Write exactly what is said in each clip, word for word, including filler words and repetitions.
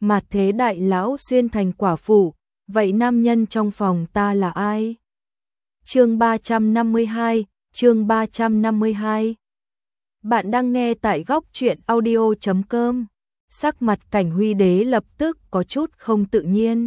mà thế đại lão xuyên thành quả phụ, vậy nam nhân trong phòng ta là ai? Chương ba trăm năm mươi hai, chương ba trăm năm mươi hai. Bạn đang nghe tại góc truyện audio chấm com. Sắc mặt Cảnh Huy Đế lập tức có chút không tự nhiên.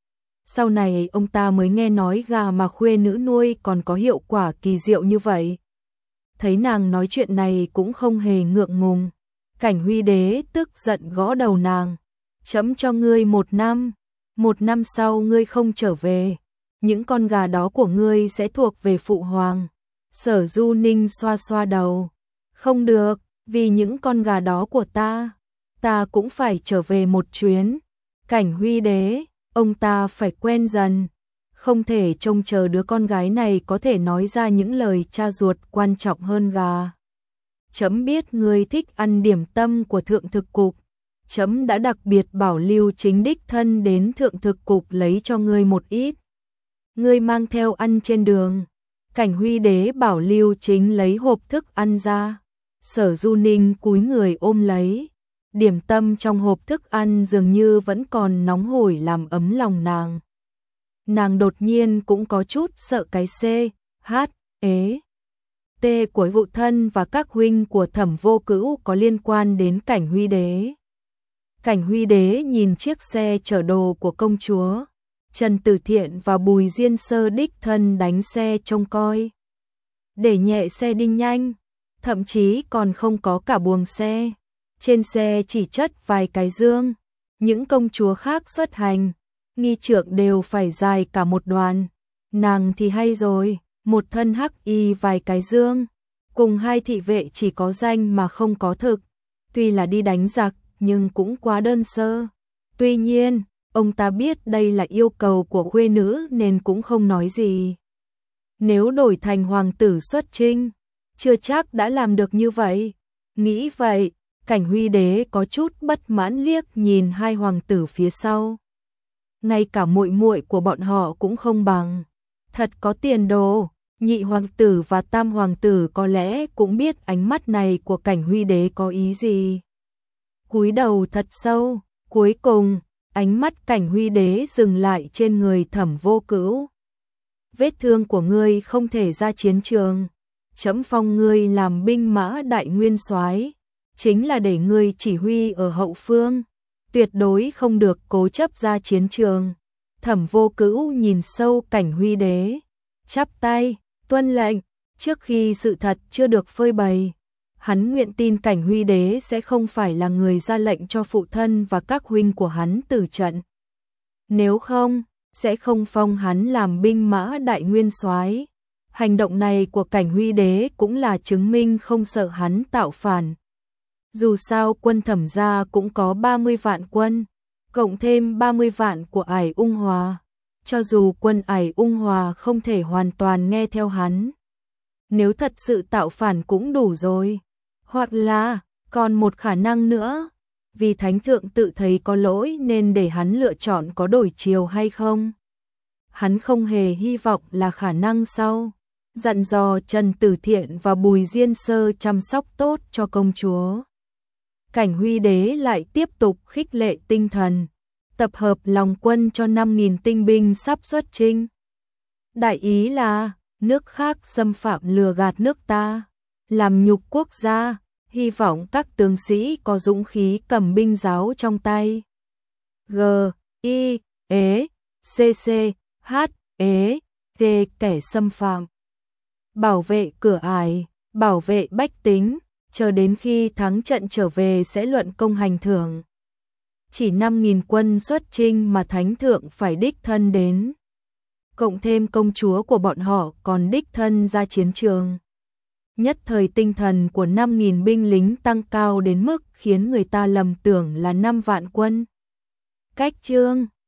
Sau này ông ta mới nghe nói gà mà khuê nữ nuôi còn có hiệu quả kỳ diệu như vậy. Thấy nàng nói chuyện này cũng không hề ngượng ngùng. Cảnh Huy Đế tức giận gõ đầu nàng. Chấm cho ngươi một năm. Một năm sau ngươi không trở về. Những con gà đó của ngươi sẽ thuộc về phụ hoàng. Sở Du Ninh xoa xoa đầu. Không được, vì những con gà đó của ta, ta cũng phải trở về một chuyến. Cảnh Huy Đế, ông ta phải quen dần. Không thể trông chờ đứa con gái này có thể nói ra những lời cha ruột quan trọng hơn gà. Chấm biết ngươi thích ăn điểm tâm của thượng thực cục. Chấm đã đặc biệt bảo lưu chính đích thân đến thượng thực cục lấy cho ngươi một ít. Ngươi mang theo ăn trên đường. Cảnh Huy Đế bảo lưu chính lấy hộp thức ăn ra. Sở Du Ninh cúi người ôm lấy. Điểm tâm trong hộp thức ăn dường như vẫn còn nóng hổi làm ấm lòng nàng. Nàng đột nhiên cũng có chút sợ cái C, H, ế. T của vụ thân và các huynh của Thẩm Vô Cữu có liên quan đến Cảnh Huy Đế. Cảnh Huy Đế nhìn chiếc xe chở đồ của công chúa. Trần Tử Thiện và Bùi Diên Sơ đích thân đánh xe trông coi. Để nhẹ xe đi nhanh, thậm chí còn không có cả buồng xe. Trên xe chỉ chất vài cái dương. Những công chúa khác xuất hành, nghi trượng đều phải dài cả một đoàn. Nàng thì hay rồi, một thân hắc y vài cái dương. Cùng hai thị vệ chỉ có danh mà không có thực. Tuy là đi đánh giặc, nhưng cũng quá đơn sơ. Tuy nhiên, ông ta biết đây là yêu cầu của khuê nữ nên cũng không nói gì. Nếu đổi thành hoàng tử xuất chinh, chưa chắc đã làm được như vậy. Nghĩ vậy, Cảnh Huy Đế có chút bất mãn liếc nhìn hai hoàng tử phía sau. Ngay cả muội muội của bọn họ cũng không bằng. Thật có tiền đồ, nhị hoàng tử và tam hoàng tử có lẽ cũng biết ánh mắt này của Cảnh Huy Đế có ý gì. Cúi đầu thật sâu, cuối cùng, ánh mắt Cảnh Huy Đế dừng lại trên người Thẩm Vô Cữu. Vết thương của ngươi không thể ra chiến trường. Chấm phong ngươi làm binh mã đại nguyên soái, chính là để ngươi chỉ huy ở hậu phương, tuyệt đối không được cố chấp ra chiến trường. Thẩm Vô Cữu nhìn sâu Cảnh Huy Đế, chắp tay, tuân lệnh. Trước khi sự thật chưa được phơi bày, hắn nguyện tin Cảnh Huy Đế sẽ không phải là người ra lệnh cho phụ thân và các huynh của hắn tử trận. Nếu không, sẽ không phong hắn làm binh mã đại nguyên soái. Hành động này của Cảnh Huy Đế cũng là chứng minh không sợ hắn tạo phản. Dù sao quân Thẩm gia cũng có ba mươi vạn quân, cộng thêm ba mươi vạn của Ải Ung Hòa. Cho dù quân Ải Ung Hòa không thể hoàn toàn nghe theo hắn, nếu thật sự tạo phản cũng đủ rồi. Hoặc là, còn một khả năng nữa, vì Thánh Thượng tự thấy có lỗi nên để hắn lựa chọn có đổi chiều hay không. Hắn không hề hy vọng là khả năng sau. Dặn dò Trần Tử Thiện và Bùi Diên Sơ chăm sóc tốt cho công chúa. Cảnh Huy Đế lại tiếp tục khích lệ tinh thần, tập hợp lòng quân cho năm nghìn tinh binh sắp xuất chinh. Đại ý là, nước khác xâm phạm lừa gạt nước ta, làm nhục quốc gia, hy vọng các tướng sĩ có dũng khí cầm binh giáo trong tay. G, I, E, C, C, H, E, T kẻ xâm phạm. Bảo vệ cửa ải, bảo vệ bách tính, chờ đến khi thắng trận trở về sẽ luận công hành thưởng. Chỉ năm nghìn quân xuất chinh mà Thánh Thượng phải đích thân đến. Cộng thêm công chúa của bọn họ còn đích thân ra chiến trường. Nhất thời tinh thần của năm nghìn binh lính tăng cao đến mức khiến người ta lầm tưởng là năm vạn quân. Cách chương